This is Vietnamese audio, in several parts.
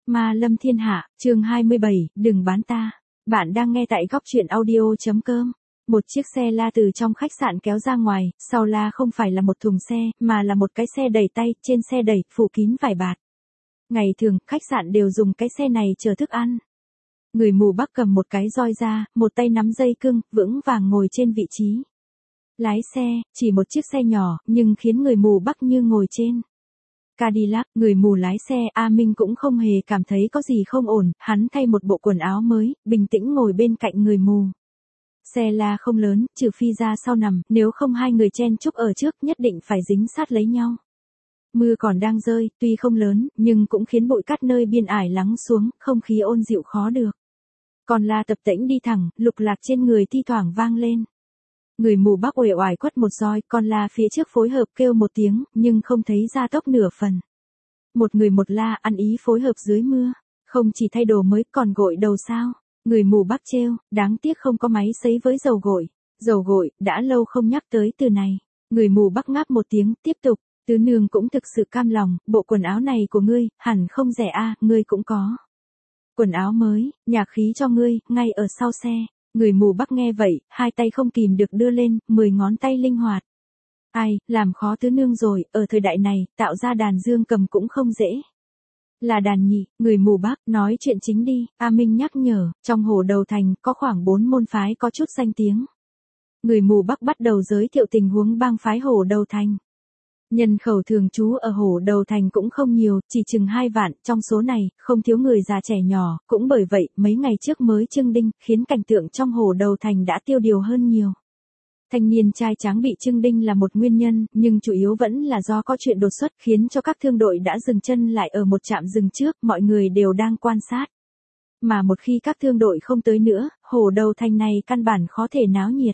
Ma lâm thiên hạ, chương 27, đừng bán ta. Bạn đang nghe tại góc truyện audio.com. Một chiếc xe la từ trong khách sạn kéo ra ngoài, sau la không phải là một thùng xe, mà là một cái xe đẩy tay, trên xe đẩy, phủ kín vải bạt. Ngày thường, khách sạn đều dùng cái xe này chở thức ăn. Người mù Bắc cầm một cái roi ra, một tay nắm dây cưng, vững vàng ngồi trên vị trí. Lái xe, chỉ một chiếc xe nhỏ, nhưng khiến người mù Bắc như ngồi trên Cadillac. Người mù lái xe A Minh cũng không hề cảm thấy có gì không ổn, hắn thay một bộ quần áo mới, bình tĩnh ngồi bên cạnh người mù. Xe la không lớn, trừ phi ra sau nằm, nếu không hai người chen chúc ở trước nhất định phải dính sát lấy nhau. Mưa còn đang rơi, tuy không lớn, nhưng cũng khiến bụi cát nơi biên ải lắng xuống, không khí ôn dịu khó được. Còn la tập tễnh đi thẳng, lục lạc trên người thi thoảng vang lên. Người mù Bắc uể oải quất một roi, con la phía trước phối hợp kêu một tiếng, nhưng không thấy ra tốc nửa phần. Một người một la ăn ý phối hợp dưới mưa, không chỉ thay đồ mới còn gội đầu sao. Người mù Bắc trêu, đáng tiếc không có máy sấy với dầu gội. Dầu gội, đã lâu không nhắc tới từ này. Người mù Bắc ngáp một tiếng, tiếp tục, tứ nương cũng thực sự cam lòng, bộ quần áo này của ngươi, hẳn không rẻ a, ngươi cũng có. Quần áo mới, nhạc khí cho ngươi, ngay ở sau xe. Người mù Bắc nghe vậy, hai tay không kìm được đưa lên, 10 ngón tay linh hoạt. Ai, làm khó tứ nương rồi, ở thời đại này, tạo ra đàn dương cầm cũng không dễ. Là đàn nhị, người mù Bắc, nói chuyện chính đi, A Minh nhắc nhở, trong Hồ Đầu Thành, có khoảng 4 môn phái có chút danh tiếng. Người mù Bắc bắt đầu giới thiệu tình huống bang phái Hồ Đầu Thành. Nhân khẩu thường trú ở Hồ Đầu Thành cũng không nhiều, chỉ chừng 2 vạn, trong số này, không thiếu người già trẻ nhỏ, cũng bởi vậy, mấy ngày trước mới trưng đinh, khiến cảnh tượng trong Hồ Đầu Thành đã tiêu điều hơn nhiều. Thanh niên trai tráng bị trưng đinh là một nguyên nhân, nhưng chủ yếu vẫn là do có chuyện đột xuất khiến cho các thương đội đã dừng chân lại ở một trạm dừng trước, mọi người đều đang quan sát. Mà một khi các thương đội không tới nữa, Hồ Đầu Thành này căn bản khó thể náo nhiệt.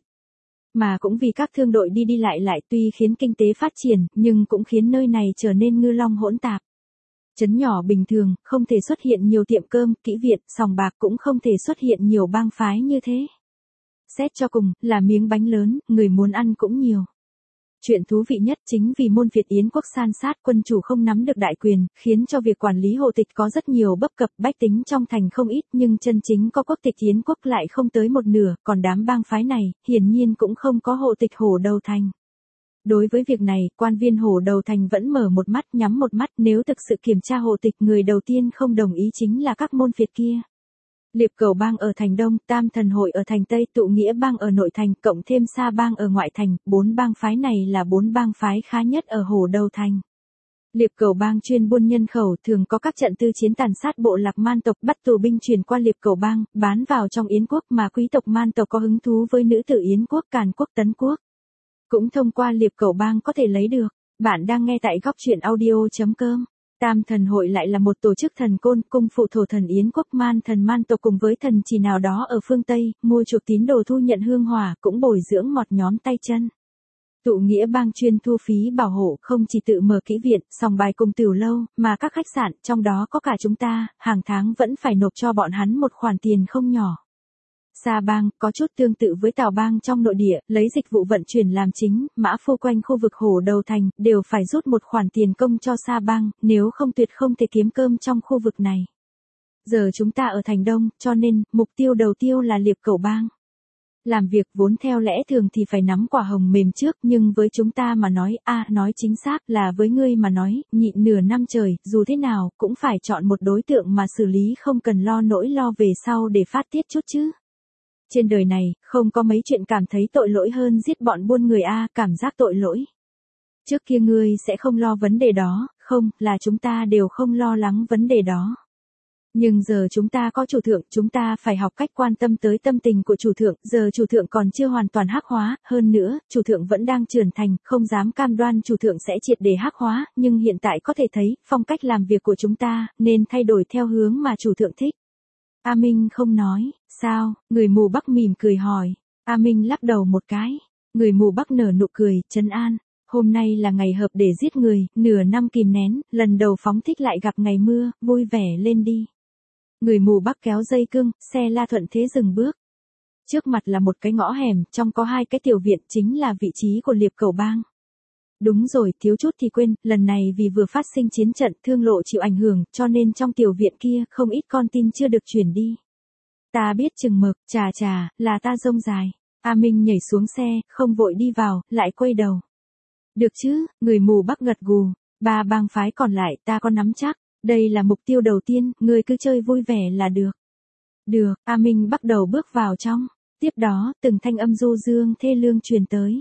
Mà cũng vì các thương đội đi đi lại tuy khiến kinh tế phát triển, nhưng cũng khiến nơi này trở nên ngư long hỗn tạp. Trấn nhỏ bình thường, không thể xuất hiện nhiều tiệm cơm, kỹ viện, sòng bạc cũng không thể xuất hiện nhiều bang phái như thế. Xét cho cùng, là miếng bánh lớn, người muốn ăn cũng nhiều. Chuyện thú vị nhất chính vì môn Việt Yến quốc san sát, quân chủ không nắm được đại quyền, khiến cho việc quản lý hộ tịch có rất nhiều bất cập, bách tính trong thành không ít, nhưng chân chính có quốc tịch Yến quốc lại không tới một nửa, còn đám bang phái này, hiển nhiên cũng không có hộ tịch Hồ Đầu Thành. Đối với việc này, quan viên Hồ Đầu Thành vẫn mở một mắt nhắm một mắt, nếu thực sự kiểm tra hộ tịch, người đầu tiên không đồng ý chính là các môn Việt kia. Liệp Cẩu bang ở thành Đông, Tam Thần hội ở thành Tây, Tụ Nghĩa bang ở nội thành, cộng thêm Sa bang ở ngoại thành, 4 bang phái này là 4 bang phái khá nhất ở Hồ Đầu Thành. Liệp Cẩu bang chuyên buôn nhân khẩu, thường có các trận tư chiến tàn sát bộ lạc man tộc, bắt tù binh chuyển qua Liệp Cẩu bang, bán vào trong Yến quốc, mà quý tộc man tộc có hứng thú với nữ tử Yến quốc, Càn quốc, Tấn quốc. Cũng thông qua Liệp Cẩu bang có thể lấy được. Bạn đang nghe tại góc truyện audio.com. Tam Thần hội lại là một tổ chức thần côn, cung phụ thổ thần Yến quốc, man thần man tộc cùng với thần chỉ nào đó ở phương Tây, mua chuộc tín đồ thu nhận hương hỏa, cũng bồi dưỡng mọt nhóm tay chân. Tụ Nghĩa bang chuyên thu phí bảo hộ, không chỉ tự mở kỹ viện, sòng bài cùng tiểu lâu, mà các khách sạn, trong đó có cả chúng ta, hàng tháng vẫn phải nộp cho bọn hắn một khoản tiền không nhỏ. Sa bang, có chút tương tự với Tào bang trong nội địa, lấy dịch vụ vận chuyển làm chính, mã phu quanh khu vực Hồ Đầu Thành, đều phải rút một khoản tiền công cho Sa bang, nếu không tuyệt không thể kiếm cơm trong khu vực này. Giờ chúng ta ở thành Đông, cho nên, mục tiêu đầu tiêu là Liệp Cẩu bang. Làm việc vốn theo lẽ thường thì phải nắm quả hồng mềm trước, nhưng với chúng ta mà nói, nói chính xác là với ngươi mà nói, nhịn nửa năm trời, dù thế nào, cũng phải chọn một đối tượng mà xử lý không cần lo nỗi lo về sau để phát tiết chút chứ. Trên đời này, không có mấy chuyện cảm thấy tội lỗi hơn giết bọn buôn người cảm giác tội lỗi. Trước kia ngươi sẽ không lo vấn đề đó, không, là chúng ta đều không lo lắng vấn đề đó. Nhưng giờ chúng ta có chủ thượng, chúng ta phải học cách quan tâm tới tâm tình của chủ thượng, giờ chủ thượng còn chưa hoàn toàn hắc hóa, hơn nữa, chủ thượng vẫn đang trưởng thành, không dám cam đoan chủ thượng sẽ triệt để hắc hóa, nhưng hiện tại có thể thấy, phong cách làm việc của chúng ta, nên thay đổi theo hướng mà chủ thượng thích. A Minh không nói, sao, người mù Bắc mỉm cười hỏi. A Minh lắc đầu một cái. Người mù Bắc nở nụ cười, trấn an. Hôm nay là ngày hợp để giết người, nửa năm kìm nén, lần đầu phóng thích lại gặp ngày mưa, vui vẻ lên đi. Người mù Bắc kéo dây cương, xe la thuận thế dừng bước. Trước mặt là một cái ngõ hẻm, trong có 2 cái tiểu viện, chính là vị trí của Liệp Cẩu bang. Đúng rồi, thiếu chút thì quên, lần này vì vừa phát sinh chiến trận thương lộ chịu ảnh hưởng, cho nên trong tiểu viện kia không ít con tin chưa được chuyển đi. Ta biết chừng mực, chà, là ta rông dài. A Minh nhảy xuống xe, không vội đi vào, lại quay đầu. Được chứ, người mù Bắc gật gù, ba bang phái còn lại ta có nắm chắc, đây là mục tiêu đầu tiên, người cứ chơi vui vẻ là được. Được, A Minh bắt đầu bước vào trong, tiếp đó, từng thanh âm du dương thê lương truyền tới.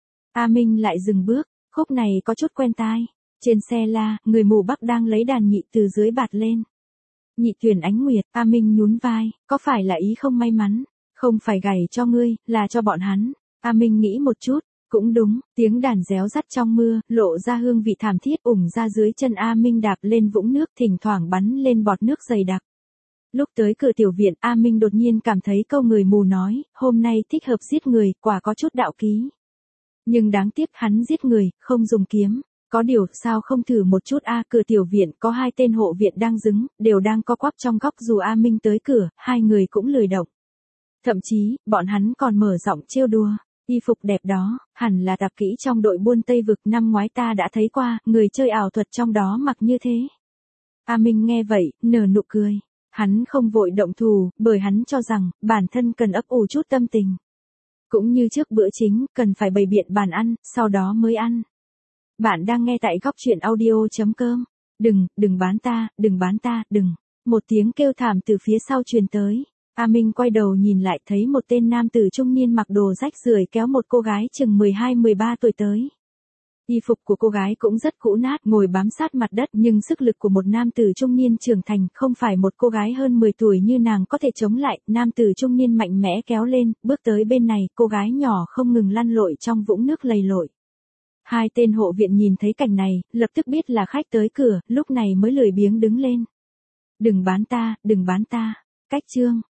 A Minh lại dừng bước, khúc này có chút quen tai. Trên xe la, người mù Bắc đang lấy đàn nhị từ dưới bạt lên. Nhị tuyển ánh nguyệt, A Minh nhún vai, có phải là ý không may mắn? Không phải gảy cho ngươi, là cho bọn hắn. A Minh nghĩ một chút, cũng đúng, tiếng đàn réo rắt trong mưa, lộ ra hương vị thảm thiết ủng ra dưới chân A Minh đạp lên vũng nước thỉnh thoảng bắn lên bọt nước dày đặc. Lúc tới cửa tiểu viện, A Minh đột nhiên cảm thấy câu người mù nói, hôm nay thích hợp giết người, quả có chút đạo ký. Nhưng đáng tiếc hắn giết người, không dùng kiếm. Có điều, sao không thử một chút cửa tiểu viện có 2 tên hộ viện đang đứng, đều đang co quắp trong góc dù A Minh tới cửa, 2 người cũng lười động. Thậm chí, bọn hắn còn mở giọng trêu đùa. Y phục đẹp đó, hẳn là tạp kỹ trong đội buôn Tây Vực năm ngoái ta đã thấy qua, người chơi ảo thuật trong đó mặc như thế. A Minh nghe vậy, nở nụ cười. Hắn không vội động thủ, bởi hắn cho rằng, bản thân cần ấp ủ chút tâm tình. Cũng như trước bữa chính, cần phải bày biện bàn ăn, sau đó mới ăn. Bạn đang nghe tại góc truyện audio.com. Đừng bán ta, đừng. Một tiếng kêu thảm từ phía sau truyền tới. A Minh quay đầu nhìn lại thấy một tên nam tử trung niên mặc đồ rách rưởi kéo một cô gái chừng 12-13 tuổi tới. Y phục của cô gái cũng rất cũ nát, ngồi bám sát mặt đất nhưng sức lực của một nam tử trung niên trưởng thành không phải một cô gái hơn 10 tuổi như nàng có thể chống lại. Nam tử trung niên mạnh mẽ kéo lên, bước tới bên này, cô gái nhỏ không ngừng lăn lội trong vũng nước lầy lội. 2 tên hộ viện nhìn thấy cảnh này, lập tức biết là khách tới cửa, lúc này mới lười biếng đứng lên. Đừng bán ta. Cách chương.